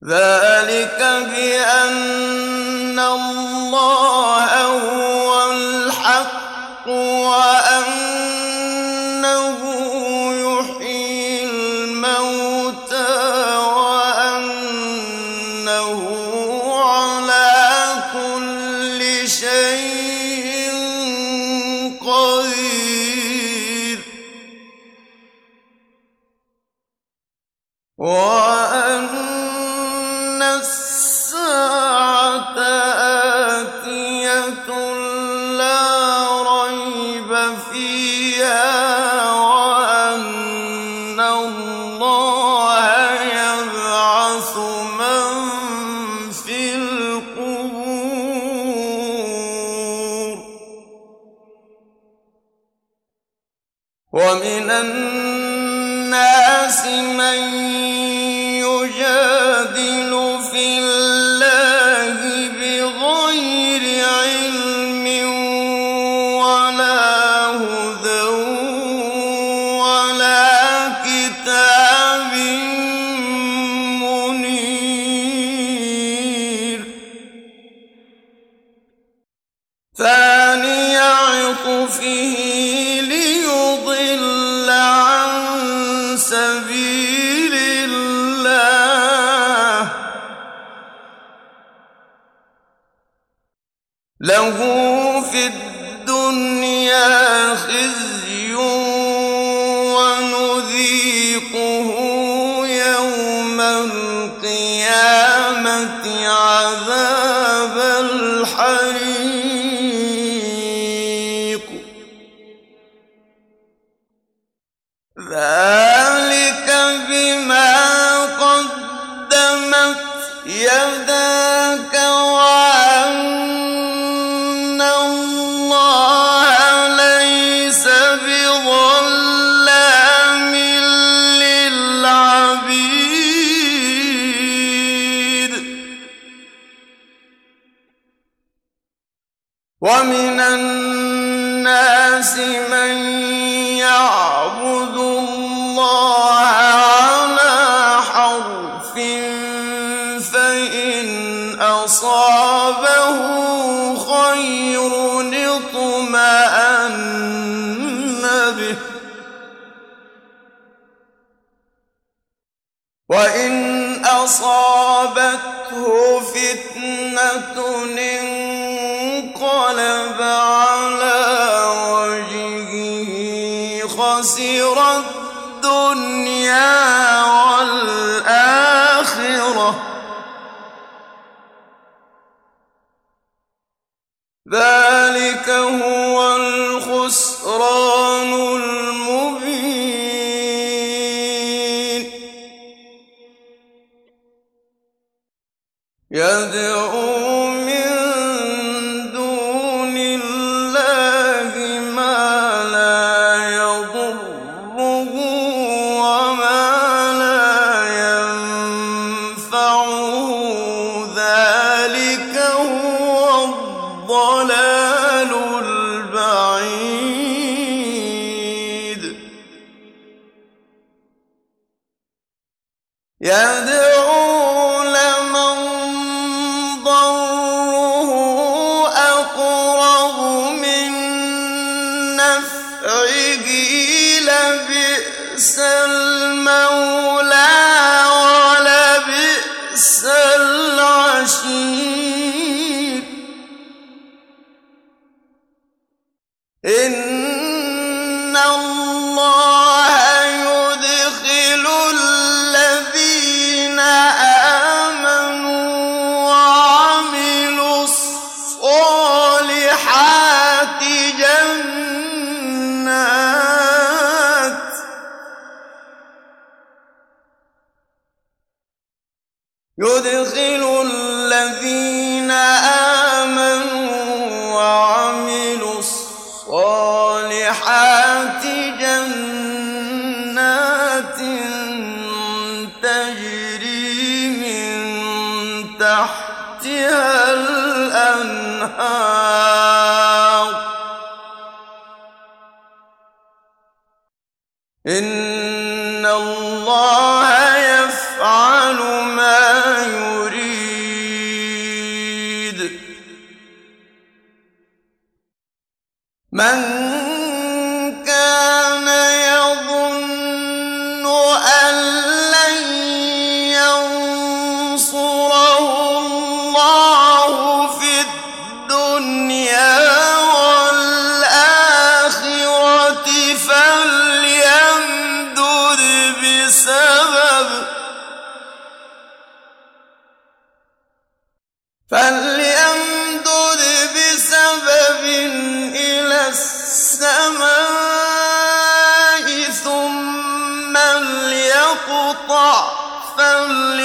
ذلك بأن الله هو الحق وأنه يحيي الموتى وأنه على كل شيء قدير وأن الساعة آتية لا ريب فيها وأن الله يبعث من في القبور ومن الناس من يجادل في الله بغير علم ولا هدى ولا كتاب منير ثاني عطفه ليضل عن سبيل الله له في الدنيا خزي ونذيقه يوم القيامة عذاب الحريق ذلك بما قدمت يداك وأن الله ليس بظلام للعبيد ومن الناس من يعبد الله على حرف فإن أصابه خير اطمأن به وإن أصابته فتنة انقلب على وجهه خسر الدنيا والآخرة ذلك هو الخسران المبين يدعو من دون الله ما لا يضره وما لا ينفعه ذلك هو الضلال البعيد يدعو لمن ضره أقرب من نفعه لبئس المولى ولبئس العشير إن الله يدخل الذين آمنوا وعملوا الصالحات يدخل الذين آمنوا وعملوا الصالحات جنات تجري من تحتها الأنهار إن الله يفعل ما يريد من كان يظن أن لن ينصره الله في الدنيا والآخرة فليمدد بسبب إلى السماء ثم ليقطع فلينظر